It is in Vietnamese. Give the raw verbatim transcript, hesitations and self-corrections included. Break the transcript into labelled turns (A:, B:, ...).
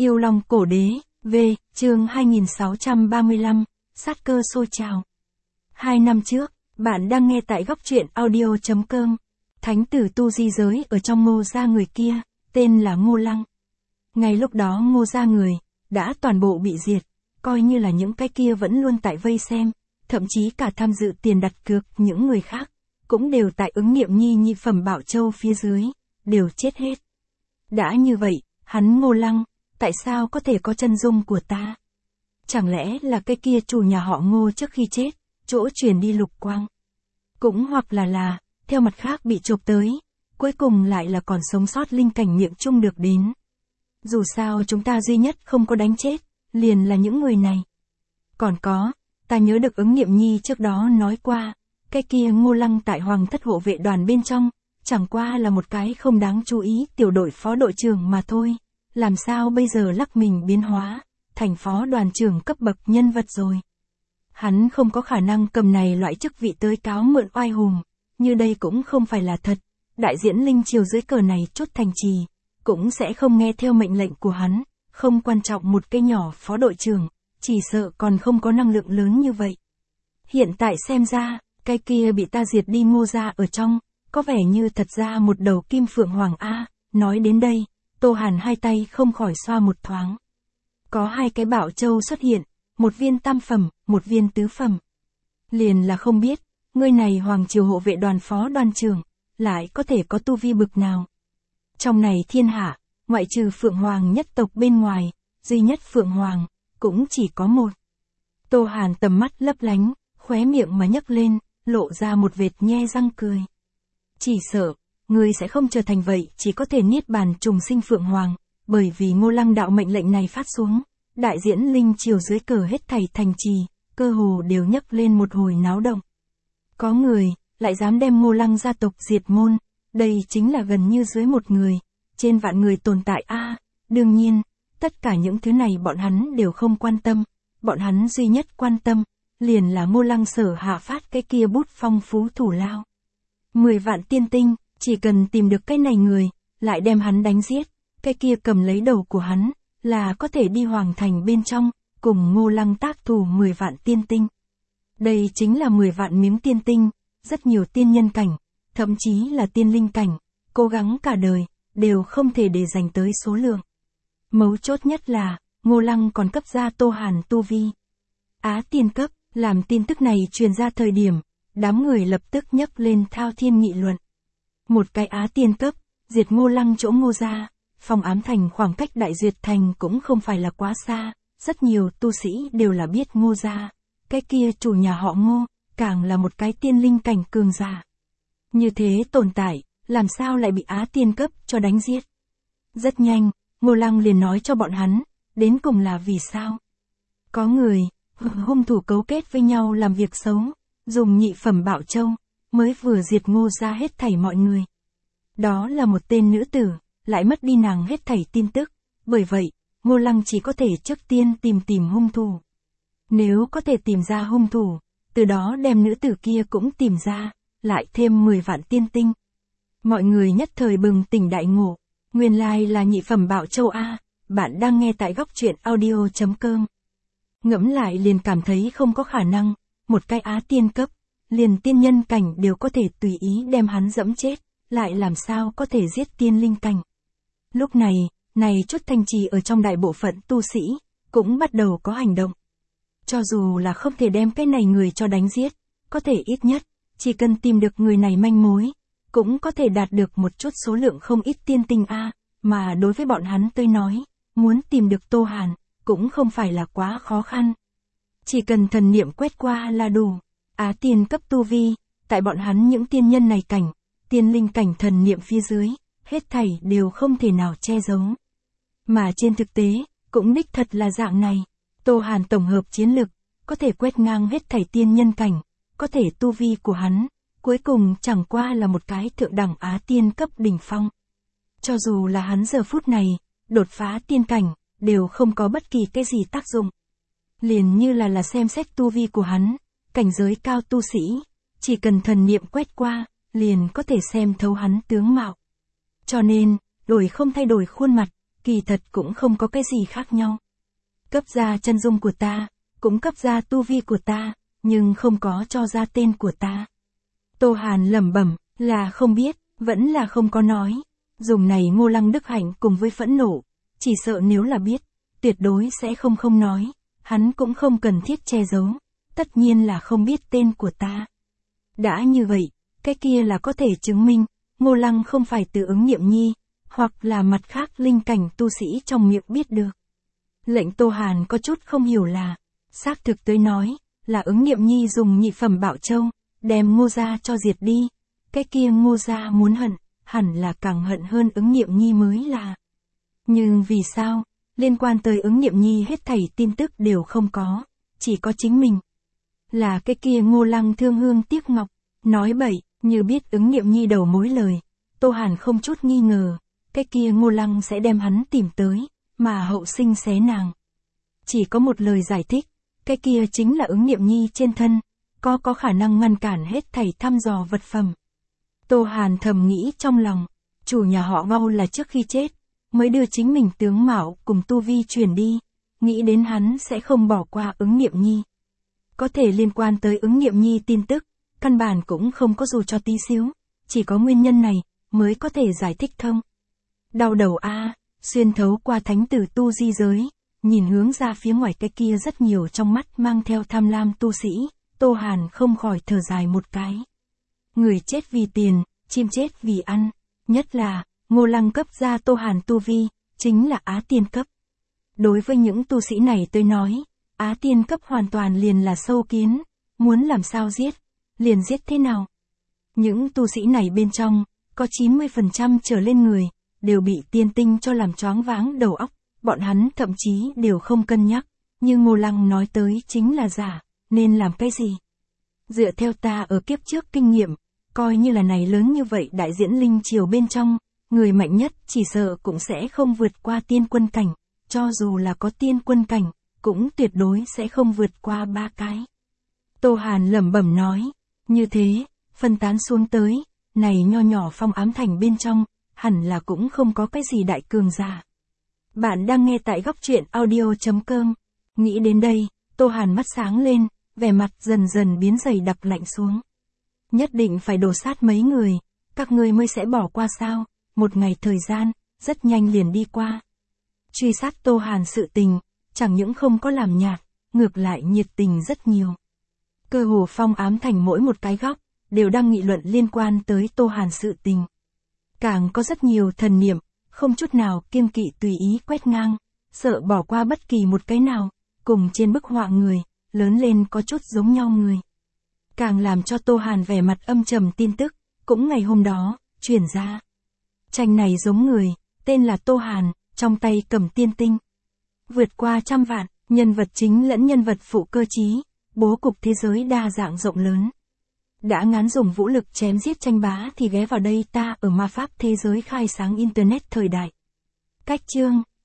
A: Yêu Long Cổ Đế, V, chương hai nghìn sáu trăm ba mươi lăm, sát cơ sôi trào. Hai năm trước, bạn đang nghe tại góc truyện audio chấm com. Thánh tử tu di giới ở trong Ngô gia người kia, tên là Ngô Lăng. Ngay lúc đó Ngô gia người, đã toàn bộ bị diệt, coi như là những cái kia vẫn luôn tại vây xem, thậm chí cả tham dự tiền đặt cược những người khác, cũng đều tại ứng nghiệm nhi nhị phẩm Bảo Châu phía dưới, đều chết hết. Đã như vậy, hắn Ngô Lăng, tại sao có thể có chân dung của ta? Chẳng lẽ là cái kia chủ nhà họ Ngô trước khi chết, chỗ truyền đi lục quang? Cũng hoặc là là, theo mặt khác bị chộp tới, cuối cùng lại là còn sống sót linh cảnh miệng chung được đến. Dù sao chúng ta duy nhất không có đánh chết, liền là những người này. Còn có, ta nhớ được ứng nghiệm nhi trước đó nói qua, cái kia Ngô Lăng tại Hoàng thất hộ vệ đoàn bên trong, chẳng qua là một cái không đáng chú ý tiểu đội phó đội trưởng mà thôi. Làm sao bây giờ lắc mình biến hóa, thành phó đoàn trưởng cấp bậc nhân vật rồi. Hắn không có khả năng cầm này loại chức vị tới cáo mượn oai hùng, như đây cũng không phải là thật, đại diễn linh triều dưới cờ này chốt thành trì, cũng sẽ không nghe theo mệnh lệnh của hắn, không quan trọng một cái nhỏ phó đội trưởng, chỉ sợ còn không có năng lượng lớn như vậy. Hiện tại xem ra, cái kia bị ta diệt đi Ngô gia ở trong, có vẻ như thật ra một đầu kim phượng hoàng A, nói đến đây. Tô Hàn hai tay không khỏi xoa một thoáng. Có hai cái Bảo Châu xuất hiện, một viên tam phẩm, một viên tứ phẩm. Liền là không biết, ngươi này Hoàng triều hộ vệ đoàn phó đoàn trưởng, lại có thể có tu vi bực nào. Trong này thiên hạ, ngoại trừ Phượng Hoàng nhất tộc bên ngoài, duy nhất Phượng Hoàng, cũng chỉ có một. Tô Hàn tầm mắt lấp lánh, khóe miệng mà nhấc lên, lộ ra một vệt nhe răng cười. Chỉ sợ, ngươi sẽ không trở thành vậy, chỉ có thể niết bàn trùng sinh Phượng Hoàng, bởi vì Ngô Lăng đạo mệnh lệnh này phát xuống, đại diễn linh triều dưới cờ hết thảy thành trì, cơ hồ đều nhấc lên một hồi náo động. Có người, lại dám đem Ngô Lăng gia tộc diệt môn, đây chính là gần như dưới một người, trên vạn người tồn tại a. À, đương nhiên, tất cả những thứ này bọn hắn đều không quan tâm, bọn hắn duy nhất quan tâm, liền là Ngô Lăng sở hạ phát cái kia bút phong phú thủ lao. Mười vạn tiên tinh. Chỉ cần tìm được cái này người, lại đem hắn đánh giết, cái kia cầm lấy đầu của hắn, là có thể đi hoàng thành bên trong, cùng Ngô Lăng tác thù mười vạn tiên tinh. Đây chính là mười vạn miếng tiên tinh, rất nhiều tiên nhân cảnh, thậm chí là tiên linh cảnh, cố gắng cả đời, đều không thể để dành tới số lượng. Mấu chốt nhất là, Ngô Lăng còn cấp ra Tô Hàn tu vi. Á tiên cấp, làm tin tức này truyền ra thời điểm, đám người lập tức nhấc lên thao thiên nghị luận. Một cái Á tiên cấp, diệt Ngô Lăng chỗ Ngô gia, Phong Ám Thành khoảng cách Đại Duyệt Thành cũng không phải là quá xa, rất nhiều tu sĩ đều là biết Ngô gia, cái kia chủ nhà họ Ngô, càng là một cái tiên linh cảnh cường giả. Như thế tồn tại, làm sao lại bị Á tiên cấp cho đánh giết? Rất nhanh, Ngô Lăng liền nói cho bọn hắn, đến cùng là vì sao? Có người, hung thủ cấu kết với nhau làm việc xấu, dùng nhị phẩm Bảo Châu, mới vừa diệt Ngô gia hết thảy mọi người. Đó là một tên nữ tử, lại mất đi nàng hết thảy tin tức, bởi vậy, Ngô Lăng chỉ có thể trước tiên tìm tìm hung thủ. Nếu có thể tìm ra hung thủ, từ đó đem nữ tử kia cũng tìm ra, lại thêm mười vạn tiên tinh. Mọi người nhất thời bừng tỉnh đại ngộ, nguyên lai là nhị phẩm Bảo Châu A, bạn đang nghe tại góc truyện audio chấm com. Ngẫm lại liền cảm thấy không có khả năng, một cái Á tiên cấp, liền tiên nhân cảnh đều có thể tùy ý đem hắn dẫm chết, lại làm sao có thể giết tiên linh cảnh. Lúc này, này chút thành trì ở trong đại bộ phận tu sĩ, cũng bắt đầu có hành động. Cho dù là không thể đem cái này người cho đánh giết, có thể ít nhất, chỉ cần tìm được người này manh mối, cũng có thể đạt được một chút số lượng không ít tiên tinh A, mà đối với bọn hắn tôi nói, muốn tìm được Tô Hàn, cũng không phải là quá khó khăn. Chỉ cần thần niệm quét qua là đủ. Á tiên cấp tu vi, tại bọn hắn những tiên nhân này cảnh, tiên linh cảnh thần niệm phía dưới, hết thảy đều không thể nào che giấu. Mà trên thực tế, cũng đích thật là dạng này, Tô Hàn tổng hợp chiến lực, có thể quét ngang hết thảy tiên nhân cảnh, có thể tu vi của hắn, cuối cùng chẳng qua là một cái thượng đẳng Á tiên cấp đỉnh phong. Cho dù là hắn giờ phút này, đột phá tiên cảnh, đều không có bất kỳ cái gì tác dụng. Liền như là là xem xét tu vi của hắn, cảnh giới cao tu sĩ, chỉ cần thần niệm quét qua, liền có thể xem thấu hắn tướng mạo. Cho nên, đổi không thay đổi khuôn mặt, kỳ thật cũng không có cái gì khác nhau. Cấp ra chân dung của ta, cũng cấp ra tu vi của ta, nhưng không có cho ra tên của ta. Tô Hàn lẩm bẩm, là không biết, vẫn là không có nói. Dùng này Ngô Lăng Đức Hạnh cùng với phẫn nộ, chỉ sợ nếu là biết, tuyệt đối sẽ không không nói, hắn cũng không cần thiết che giấu, tất nhiên là không biết tên của ta. Đã như vậy, cái kia là có thể chứng minh, Ngô Lăng không phải từ ứng nghiệm nhi, hoặc là mặt khác linh cảnh tu sĩ trong miệng biết được. Lệnh Tô Hàn có chút không hiểu là, xác thực tới nói, là ứng nghiệm nhi dùng nhị phẩm bảo châu, đem Ngô gia cho diệt đi, cái kia Ngô gia muốn hận, hẳn là càng hận hơn ứng nghiệm nhi mới là. Nhưng vì sao, liên quan tới ứng nghiệm nhi hết thảy tin tức đều không có, chỉ có chính mình. Là cái kia Ngô Lăng thương hương tiếc ngọc, nói bậy, như biết ứng nghiệm nhi đầu mối lời, Tô Hàn không chút nghi ngờ, cái kia Ngô Lăng sẽ đem hắn tìm tới, mà hậu sinh xé nàng. Chỉ có một lời giải thích, cái kia chính là ứng nghiệm nhi trên thân, có có khả năng ngăn cản hết thảy thăm dò vật phẩm. Tô Hàn thầm nghĩ trong lòng, chủ nhà họ Ngô là trước khi chết, mới đưa chính mình tướng mạo cùng tu vi truyền đi, nghĩ đến hắn sẽ không bỏ qua ứng nghiệm nhi. Có thể liên quan tới ứng nghiệm nhi tin tức, căn bản cũng không có dù cho tí xíu, chỉ có nguyên nhân này, mới có thể giải thích thông. Đau đầu a, xuyên thấu qua thánh tử tu di giới, nhìn hướng ra phía ngoài cái kia rất nhiều trong mắt mang theo tham lam tu sĩ, Tô Hàn không khỏi thở dài một cái. Người chết vì tiền, chim chết vì ăn, nhất là, Ngô Lăng cấp ra Tô Hàn tu vi, chính là Á Tiên cấp. Đối với những tu sĩ này tôi nói, Á Tiên cấp hoàn toàn liền là sâu kiến, muốn làm sao giết, liền giết thế nào. Những tu sĩ này bên trong, có chín mươi phần trăm trở lên người, đều bị tiên tinh cho làm choáng váng đầu óc, bọn hắn thậm chí đều không cân nhắc, như Ngô Lăng nói tới chính là giả, nên làm cái gì. Dựa theo ta ở kiếp trước kinh nghiệm, coi như là này lớn như vậy đại diễn linh triều bên trong, người mạnh nhất chỉ sợ cũng sẽ không vượt qua tiên quân cảnh, cho dù là có tiên quân cảnh, cũng tuyệt đối sẽ không vượt qua ba cái. Tô Hàn lẩm bẩm nói, như thế, phân tán xuống tới, này nho nhỏ Phong Ám Thành bên trong, hẳn là cũng không có cái gì đại cường giả. Bạn đang nghe tại góc truyện audio chấm com. Nghĩ đến đây, Tô Hàn mắt sáng lên, vẻ mặt dần dần biến dày đặc lạnh xuống. Nhất định phải đổ sát mấy người, các ngươi mới sẽ bỏ qua sao, một ngày thời gian, rất nhanh liền đi qua. Truy sát Tô Hàn sự tình, chẳng những không có làm nhạt, ngược lại nhiệt tình rất nhiều. Cơ hồ Phong Ám Thành mỗi một cái góc, đều đang nghị luận liên quan tới Tô Hàn sự tình. Càng có rất nhiều thần niệm, không chút nào kiêng kỵ tùy ý quét ngang, sợ bỏ qua bất kỳ một cái nào, cùng trên bức họa người, lớn lên có chút giống nhau người. Càng làm cho Tô Hàn vẻ mặt âm trầm tin tức, cũng ngày hôm đó, truyền ra. Tranh này giống người, tên là Tô Hàn, trong tay cầm tiên tinh. Vượt qua trăm vạn, nhân vật chính lẫn nhân vật phụ cơ trí, bố cục thế giới đa dạng rộng lớn. Đã ngán dùng vũ lực chém giết tranh bá thì ghé vào đây ta ở ma pháp thế giới khai sáng Internet thời đại. Cách chương